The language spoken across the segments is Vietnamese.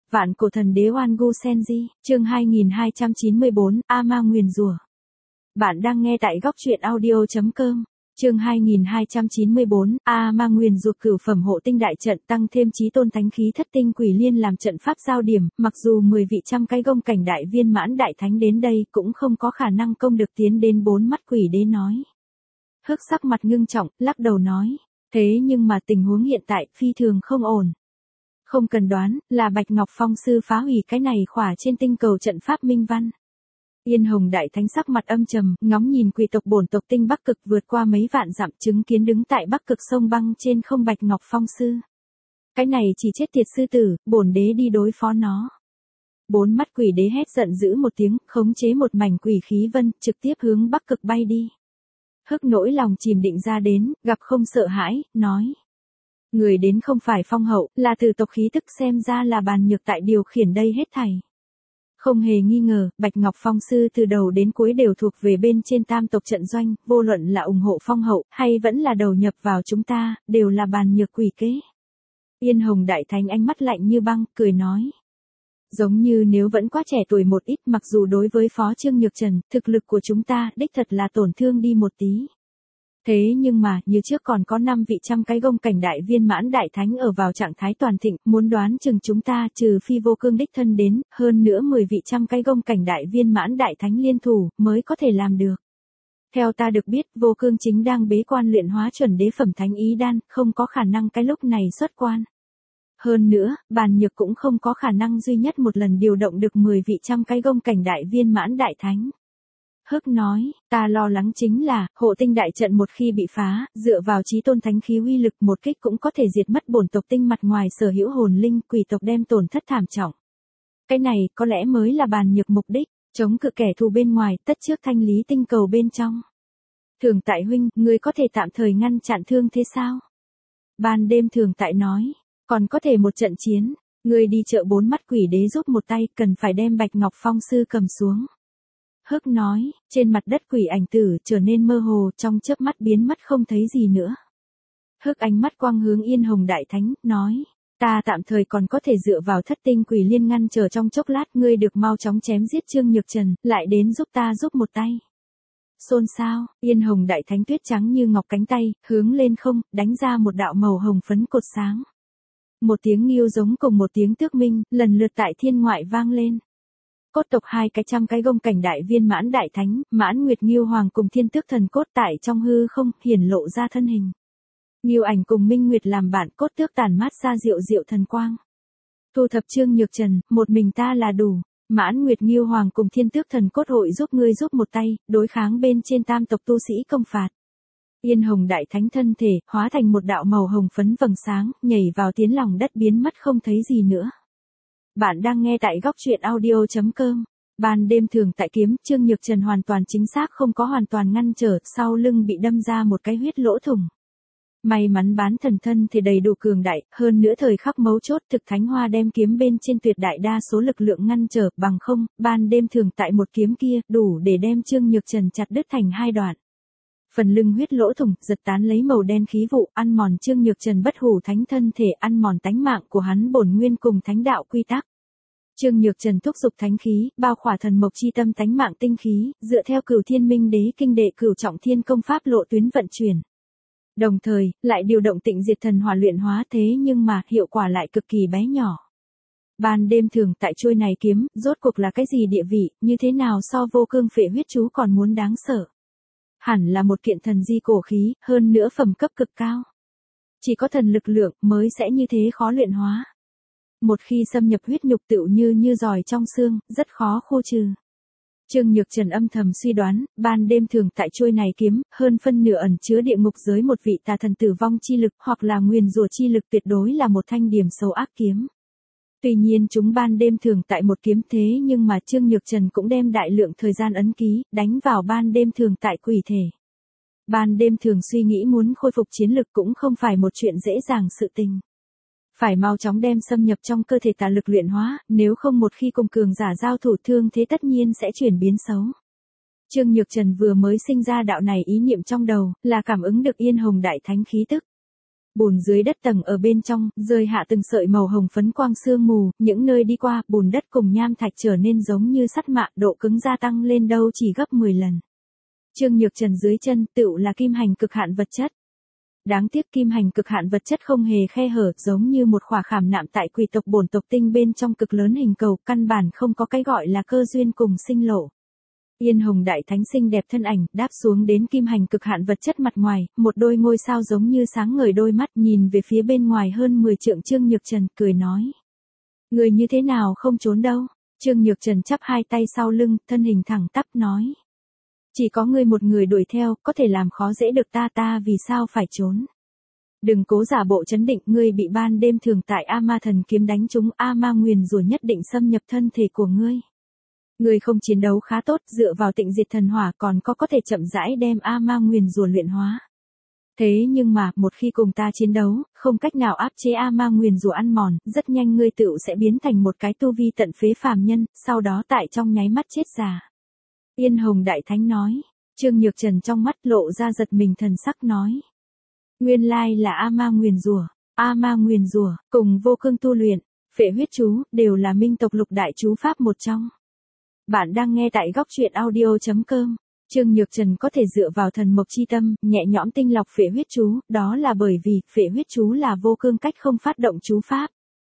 Vạn cổ thần đế Oan Gu Senji, chương 2294, A-ma nguyền rủa. Bạn đang nghe tại góc truyện audio.com. Chương 2294, A-ma nguyền rủa. Cửu phẩm hộ tinh đại trận tăng thêm chí tôn thánh khí thất tinh quỷ liên làm trận pháp giao điểm, mặc dù 10 vị trăm cái gông cảnh đại viên mãn đại thánh đến đây cũng không có khả năng công được tiến đến bốn mắt quỷ đế nói. Hức sắc mặt ngưng trọng, lắc đầu nói, thế nhưng mà tình huống hiện tại phi thường không ổn. Không cần đoán, là Bạch Ngọc Phong sư phá hủy cái này khỏa trên tinh cầu trận pháp minh văn. Yên Hồng đại thánh sắc mặt âm trầm, ngóng nhìn quỷ tộc bổn tộc tinh Bắc Cực vượt qua mấy vạn dặm chứng kiến đứng tại Bắc Cực sông băng trên không Bạch Ngọc Phong sư. Cái này chỉ chết tiệt sư tử, bổn đế đi đối phó nó. Bốn mắt quỷ đế hét giận dữ một tiếng, khống chế một mảnh quỷ khí vân, trực tiếp hướng Bắc Cực bay đi. Hức nỗi lòng chìm định ra đến, gặp không sợ hãi, nói. Người đến không phải Phong hậu, là từ tộc khí tức xem ra là Bàn Nhược tại điều khiển đây hết thảy. Không hề nghi ngờ, Bạch Ngọc Phong sư từ đầu đến cuối đều thuộc về bên trên tam tộc trận doanh, vô luận là ủng hộ Phong hậu, hay vẫn là đầu nhập vào chúng ta, đều là Bàn Nhược quỷ kế. Yên Hồng đại thánh ánh mắt lạnh như băng, cười nói. Giống như nếu vẫn quá trẻ tuổi một ít, mặc dù đối với Phó Trương Nhược Trần, thực lực của chúng ta đích thật là tổn thương đi một tí. Thế nhưng mà, như trước còn có 5 vị trăm cái gông cảnh đại viên mãn đại thánh ở vào trạng thái toàn thịnh, muốn đoán chừng chúng ta trừ phi vô cương đích thân đến, hơn nữa 10 vị trăm cái gông cảnh đại viên mãn đại thánh liên thủ, mới có thể làm được. Theo ta được biết, vô cương chính đang bế quan luyện hóa chuẩn đế phẩm thánh ý đan, không có khả năng cái lúc này xuất quan. Hơn nữa, Bàn Nhược cũng không có khả năng duy nhất một lần điều động được 10 vị trăm cái gông cảnh đại viên mãn đại thánh. Hức nói, ta lo lắng chính là, hộ tinh đại trận một khi bị phá, dựa vào chí tôn thánh khí uy lực một kích cũng có thể diệt mất bổn tộc tinh mặt ngoài sở hữu hồn linh, quỷ tộc đem tổn thất thảm trọng. Cái này có lẽ mới là Bàn Nhược mục đích, chống cự kẻ thù bên ngoài, tất trước thanh lý tinh cầu bên trong. Thường tại huynh, ngươi có thể tạm thời ngăn chặn thương thế sao? Ban đêm Thường tại nói, còn có thể một trận chiến, ngươi đi chợ bốn mắt quỷ đế giúp một tay, cần phải đem Bạch Ngọc Phong sư cầm xuống. Hức nói, trên mặt đất quỷ ảnh tử trở nên mơ hồ, trong chớp mắt biến mất không thấy gì nữa. Hức ánh mắt quang hướng Yên Hồng đại thánh, nói, ta tạm thời còn có thể dựa vào thất tinh quỷ liên ngăn chờ trong chốc lát, ngươi được mau chóng chém giết Trương Nhược Trần, lại đến giúp ta giúp một tay. Xôn xao, Yên Hồng đại thánh tuyết trắng như ngọc cánh tay, hướng lên không, đánh ra một đạo màu hồng phấn cột sáng. Một tiếng nghiêu giống cùng một tiếng tước minh, lần lượt tại thiên ngoại vang lên. Cốt tộc hai cái trăm cái gông cảnh đại viên mãn đại thánh, Mãn Nguyệt Nghiêu Hoàng cùng Thiên Tước Thần cốt tại trong hư không, hiển lộ ra thân hình. Nghiêu Ảnh cùng Minh Nguyệt làm bạn, cốt tước tản mát ra diệu diệu thần quang. Thu thập Trương Nhược Trần, một mình ta là đủ. Mãn Nguyệt Nghiêu Hoàng cùng Thiên Tước Thần cốt hội giúp ngươi giúp một tay, đối kháng bên trên tam tộc tu sĩ công phạt. Yên Hồng đại thánh thân thể, hóa thành một đạo màu hồng phấn vầng sáng, nhảy vào tiến lòng đất biến mất không thấy gì nữa. Bạn đang nghe tại góc truyện audio.com. Ban đêm Thường tại kiếm, Trương Nhược Trần hoàn toàn chính xác không có hoàn toàn ngăn trở, sau lưng bị đâm ra một cái huyết lỗ thủng. May mắn bán thần thân thì đầy đủ cường đại, hơn nữa thời khắc mấu chốt thực thánh hoa đem kiếm bên trên tuyệt đại đa số lực lượng ngăn trở, bằng không, ban đêm Thường tại một kiếm kia, đủ để đem Trương Nhược Trần chặt đứt thành hai đoạn. Phần lưng huyết lỗ thủng, giật tán lấy màu đen khí vụ, ăn mòn Trương Nhược Trần bất hủ thánh thân thể, ăn mòn tánh mạng của hắn bổn nguyên cùng thánh đạo quy tắc. Trương Nhược Trần thúc giục thánh khí, bao khỏa thần mộc chi tâm tánh mạng tinh khí, dựa theo Cửu Thiên Minh Đế kinh đệ Cửu Trọng Thiên công pháp lộ tuyến vận chuyển. Đồng thời, lại điều động Tịnh Diệt Thần hỏa luyện hóa, thế nhưng mà, hiệu quả lại cực kỳ bé nhỏ. Ban đêm Thường tại chuôi này kiếm, rốt cuộc là cái gì địa vị, như thế nào so vô cương phệ huyết chú còn muốn đáng sợ. Hẳn là một kiện thần di cổ khí, hơn nữa phẩm cấp cực cao. Chỉ có thần lực lượng mới sẽ như thế khó luyện hóa. Một khi xâm nhập huyết nhục tựu như giòi trong xương, rất khó khu trừ. Trương Nhược Trần âm thầm suy đoán, ban đêm Thường tại chuôi này kiếm, hơn phân nửa ẩn chứa địa ngục giới một vị tà thần tử vong chi lực hoặc là nguyền rủa chi lực, tuyệt đối là một thanh điểm xấu ác kiếm. Tuy nhiên chúng ban đêm Thường tại một kiếm, thế nhưng mà Trương Nhược Trần cũng đem đại lượng thời gian ấn ký, đánh vào ban đêm Thường tại quỷ thể. Ban đêm Thường suy nghĩ muốn khôi phục chiến lực cũng không phải một chuyện dễ dàng sự tình. Phải mau chóng đem xâm nhập trong cơ thể tà lực luyện hóa, nếu không một khi cùng cường giả giao thủ thương thế tất nhiên sẽ chuyển biến xấu. Trương Nhược Trần vừa mới sinh ra đạo này ý niệm trong đầu, là cảm ứng được Yên Hồng đại thánh khí tức. Bùn dưới đất tầng ở bên trong, rơi hạ từng sợi màu hồng phấn quang sương mù, những nơi đi qua, bùn đất cùng nham thạch trở nên giống như sắt mạ, độ cứng gia tăng lên đâu chỉ gấp 10 lần. Trương Nhược Trần dưới chân, tựu là kim hành cực hạn vật chất. Đáng tiếc kim hành cực hạn vật chất không hề khe hở, giống như một khỏa khảm nạm tại quỷ tộc bổn tộc tinh bên trong cực lớn hình cầu, căn bản không có cái gọi là cơ duyên cùng sinh lộ. Yên Hồng Đại Thánh xinh đẹp thân ảnh, đáp xuống đến kim hành cực hạn vật chất mặt ngoài, một đôi ngôi sao giống như sáng ngời đôi mắt, nhìn về phía bên ngoài hơn 10 trượng Trương Nhược Trần, cười nói. Người như thế nào không trốn đâu? Trương Nhược Trần chắp hai tay sau lưng, thân hình thẳng tắp nói. Chỉ có ngươi một người đuổi theo, có thể làm khó dễ được ta vì sao phải trốn? Đừng cố giả bộ chấn định, ngươi bị ban đêm thường tại A Ma thần kiếm đánh trúng, A Ma nguyền rủa nhất định xâm nhập thân thể của ngươi. Ngươi không chiến đấu khá tốt, dựa vào tịnh diệt thần hỏa còn có thể chậm rãi đem A Ma nguyền rủa luyện hóa. Thế nhưng mà, một khi cùng ta chiến đấu, không cách nào áp chế A Ma nguyền rủa ăn mòn, rất nhanh ngươi tựu sẽ biến thành một cái tu vi tận phế phàm nhân, sau đó tại trong nháy mắt chết già. Yên Hồng Đại Thánh nói. Trương Nhược Trần trong mắt lộ ra giật mình thần sắc nói. Nguyên lai là A Ma nguyền rủa, A Ma nguyền rủa cùng vô cương tu luyện, phệ huyết chú, đều là minh tộc lục đại chú pháp một trong. Bạn đang nghe tại góc truyện audio.com. Trương Nhược Trần có thể dựa vào thần mộc chi tâm, nhẹ nhõm tinh lọc phệ huyết chú, đó là bởi vì phệ huyết chú là vô cương cách không phát động chú pháp.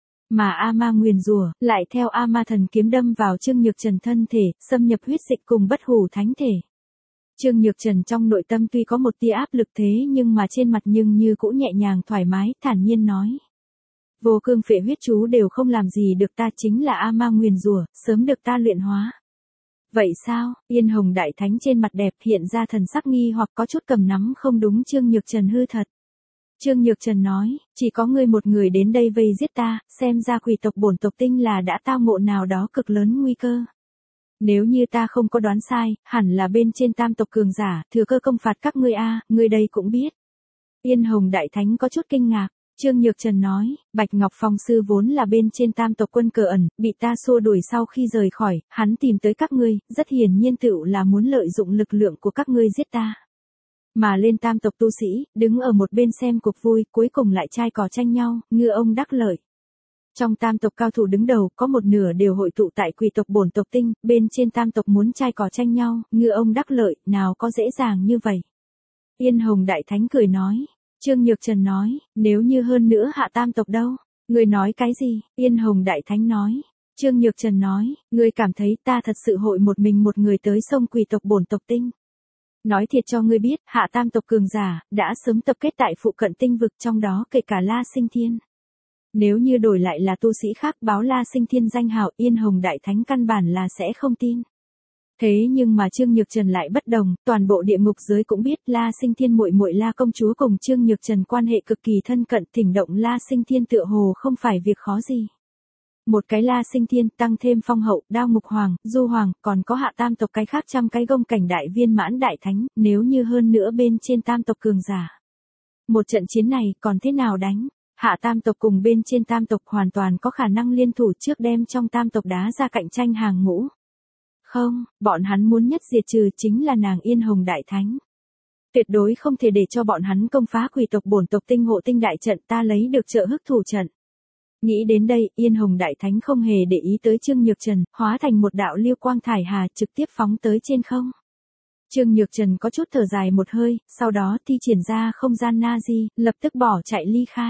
Mà A Ma nguyền rủa lại theo A Ma thần kiếm đâm vào Trương Nhược Trần thân thể, xâm nhập huyết dịch cùng bất hủ thánh thể. Trương Nhược Trần trong nội tâm tuy có một tia áp lực thế nhưng mà trên mặt nhưng như cũ nhẹ nhàng thoải mái, thản nhiên nói. Vô cương phệ huyết chú đều không làm gì được ta, chính là A Ma nguyền rủa, sớm được ta luyện hóa. Vậy sao? Yên Hồng Đại Thánh trên mặt đẹp hiện ra thần sắc nghi hoặc có chút cầm nắm không đúng Trương Nhược Trần hư thật. Trương Nhược Trần nói, chỉ có ngươi một người đến đây vây giết ta, xem ra quỷ tộc bổn tộc tinh là đã tao ngộ nào đó cực lớn nguy cơ. Nếu như ta không có đoán sai, hẳn là bên trên tam tộc cường giả, thừa cơ công phạt các ngươi a, ngươi đây cũng biết. Yên Hồng Đại Thánh có chút kinh ngạc. Trương Nhược Trần nói, Bạch Ngọc Phong sư vốn là bên trên tam tộc quân cờ ẩn, bị ta xua đuổi sau khi rời khỏi, hắn tìm tới các ngươi, rất hiển nhiên tựu là muốn lợi dụng lực lượng của các ngươi giết ta. Mà lên tam tộc tu sĩ, đứng ở một bên xem cuộc vui, cuối cùng lại chai cò tranh nhau, ngư ông đắc lợi. Trong tam tộc cao thủ đứng đầu, có một nửa đều hội tụ tại quỷ tộc bổn tộc tinh, bên trên tam tộc muốn chai cò tranh nhau, ngư ông đắc lợi, nào có dễ dàng như vậy. Yên Hồng Đại Thánh cười nói. Trương Nhược Trần nói, nếu như hơn nữa hạ tam tộc đâu? Người nói cái gì? Yên Hồng Đại Thánh nói. Trương Nhược Trần nói, ngươi cảm thấy ta thật sự hội một mình một người tới sông quỷ tộc bổn tộc tinh. Nói thiệt cho ngươi biết, hạ tam tộc cường giả, đã sớm tập kết tại phụ cận tinh vực trong đó kể cả La Sinh Thiên. Nếu như đổi lại là tu sĩ khác báo La Sinh Thiên danh hào, Yên Hồng Đại Thánh căn bản là sẽ không tin. Thế nhưng mà Trương Nhược Trần lại bất đồng, toàn bộ địa ngục giới cũng biết La Sinh Thiên muội muội La công chúa cùng Trương Nhược Trần quan hệ cực kỳ thân cận, thỉnh động La Sinh Thiên tựa hồ không phải việc khó gì. Một cái La Sinh Thiên tăng thêm Phong Hậu, Đao Ngục Hoàng, Du Hoàng, còn có hạ tam tộc cái khác trăm cái gông cảnh đại viên mãn đại thánh, nếu như hơn nữa bên trên tam tộc cường giả. Một trận chiến này còn thế nào đánh? Hạ tam tộc cùng bên trên tam tộc hoàn toàn có khả năng liên thủ trước đem trong tam tộc đá ra cạnh tranh hàng ngũ. Không, bọn hắn muốn nhất diệt trừ chính là nàng Yên Hồng Đại Thánh. Tuyệt đối không thể để cho bọn hắn công phá quỷ tộc bổn tộc tinh hộ tinh đại trận, ta lấy được trợ hức thủ trận. Nghĩ đến đây, Yên Hồng Đại Thánh không hề để ý tới Trương Nhược Trần, hóa thành một đạo lưu quang thải hà trực tiếp phóng tới trên không. Trương Nhược Trần có chút thở dài một hơi, sau đó thi triển ra không gian Nazi, lập tức bỏ chạy ly khai.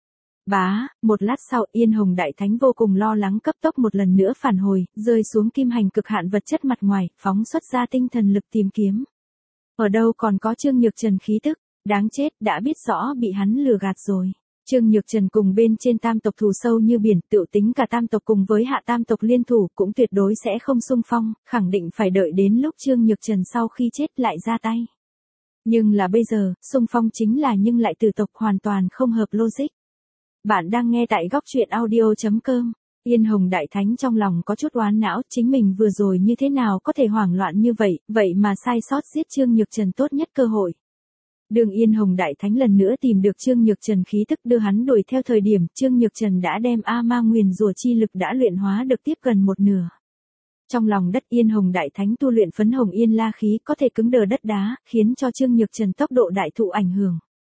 Bá, một lát sau Yên Hồng Đại Thánh vô cùng lo lắng cấp tốc một lần nữa phản hồi, rơi xuống kim hành cực hạn vật chất mặt ngoài, phóng xuất ra tinh thần lực tìm kiếm. Ở đâu còn có Trương Nhược Trần khí tức, đáng chết, đã biết rõ bị hắn lừa gạt rồi. Trương Nhược Trần cùng bên trên tam tộc thù sâu như biển, tựu tính cả tam tộc cùng với hạ tam tộc liên thủ cũng tuyệt đối sẽ không xung phong, khẳng định phải đợi đến lúc Trương Nhược Trần sau khi chết lại ra tay. Nhưng là bây giờ, xung phong chính là nhưng lại từ tộc hoàn toàn không hợp logic. Bạn đang nghe tại góc truyện audio.com. Yên Hồng Đại Thánh trong lòng có chút oán não, chính mình vừa rồi như thế nào có thể hoảng loạn như vậy, vậy mà sai sót giết Trương Nhược Trần tốt nhất cơ hội. Đường Yên Hồng Đại Thánh lần nữa tìm được Trương Nhược Trần khí tức đưa hắn đuổi theo thời điểm, Trương Nhược Trần đã đem A Ma nguyền rủa chi lực đã luyện hóa được tiếp gần một nửa. Trong lòng đất Yên Hồng Đại Thánh tu luyện phấn hồng yên la khí có thể cứng đờ đất đá, khiến cho Trương Nhược Trần tốc độ đại thụ ảnh hưởng.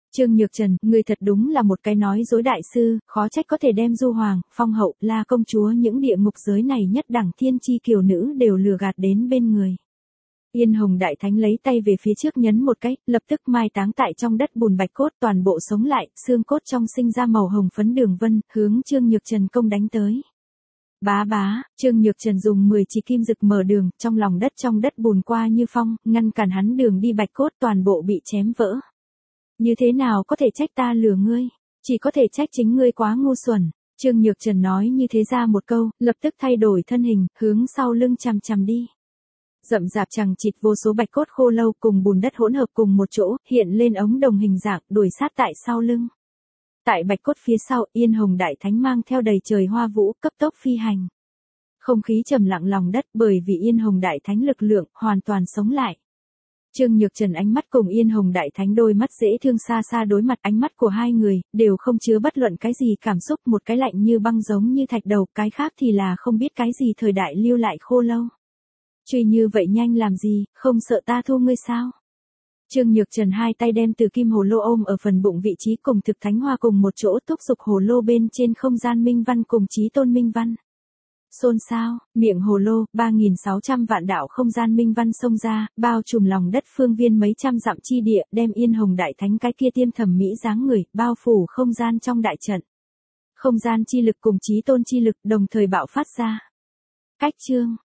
Trương Nhược Trần, người thật đúng là một cái nói dối đại sư, khó trách có thể đem Du Hoàng, Phong Hậu, La công chúa những địa ngục giới này nhất đẳng thiên chi kiều nữ đều lừa gạt đến bên người. Yên Hồng Đại Thánh lấy tay về phía trước nhấn một cái, lập tức mai táng tại trong đất bùn bạch cốt toàn bộ sống lại, xương cốt trong sinh ra màu hồng phấn đường vân, hướng Trương Nhược Trần công đánh tới. Bá bá, Trương Nhược Trần dùng 10 chỉ kim rực mở đường, trong đất bùn qua như phong, ngăn cản hắn đường đi bạch cốt toàn bộ bị chém vỡ. Như thế nào có thể trách ta lừa ngươi, chỉ có thể trách chính ngươi quá ngu xuẩn. Trương Nhược Trần nói như thế ra một câu, lập tức thay đổi thân hình, hướng sau lưng chằm chằm đi. Rậm rạp chằng chịt vô số bạch cốt khô lâu cùng bùn đất hỗn hợp cùng một chỗ, hiện lên ống đồng hình dạng, đuổi sát tại sau lưng. Tại bạch cốt phía sau, Yên Hồng Đại Thánh mang theo đầy trời hoa vũ, cấp tốc phi hành. Không khí trầm lặng lòng đất bởi vì Yên Hồng Đại Thánh lực lượng, hoàn toàn sống lại. Trương Nhược Trần ánh mắt cùng Yên Hồng Đại Thánh đôi mắt dễ thương xa xa đối mặt, ánh mắt của hai người, đều không chứa bất luận cái gì cảm xúc, một cái lạnh như băng giống như thạch đầu, cái khác thì là không biết cái gì thời đại lưu lại khô lâu. Truy như vậy nhanh làm gì, không sợ ta thu ngươi sao? Trương Nhược Trần hai tay đem từ kim hồ lô ôm ở phần bụng vị trí cùng thực thánh hoa cùng một chỗ, thúc giục hồ lô bên trên không gian minh văn cùng chí tôn minh văn. Xôn xao, miệng hồ lô, 3.600 vạn đạo không gian minh văn xông ra, bao trùm lòng đất phương viên mấy trăm dặm chi địa, đem Yên Hồng Đại Thánh cái kia tiêm thẩm mỹ dáng người, bao phủ không gian trong đại trận. Không gian chi lực cùng chí tôn chi lực đồng thời bạo phát ra. Cách chương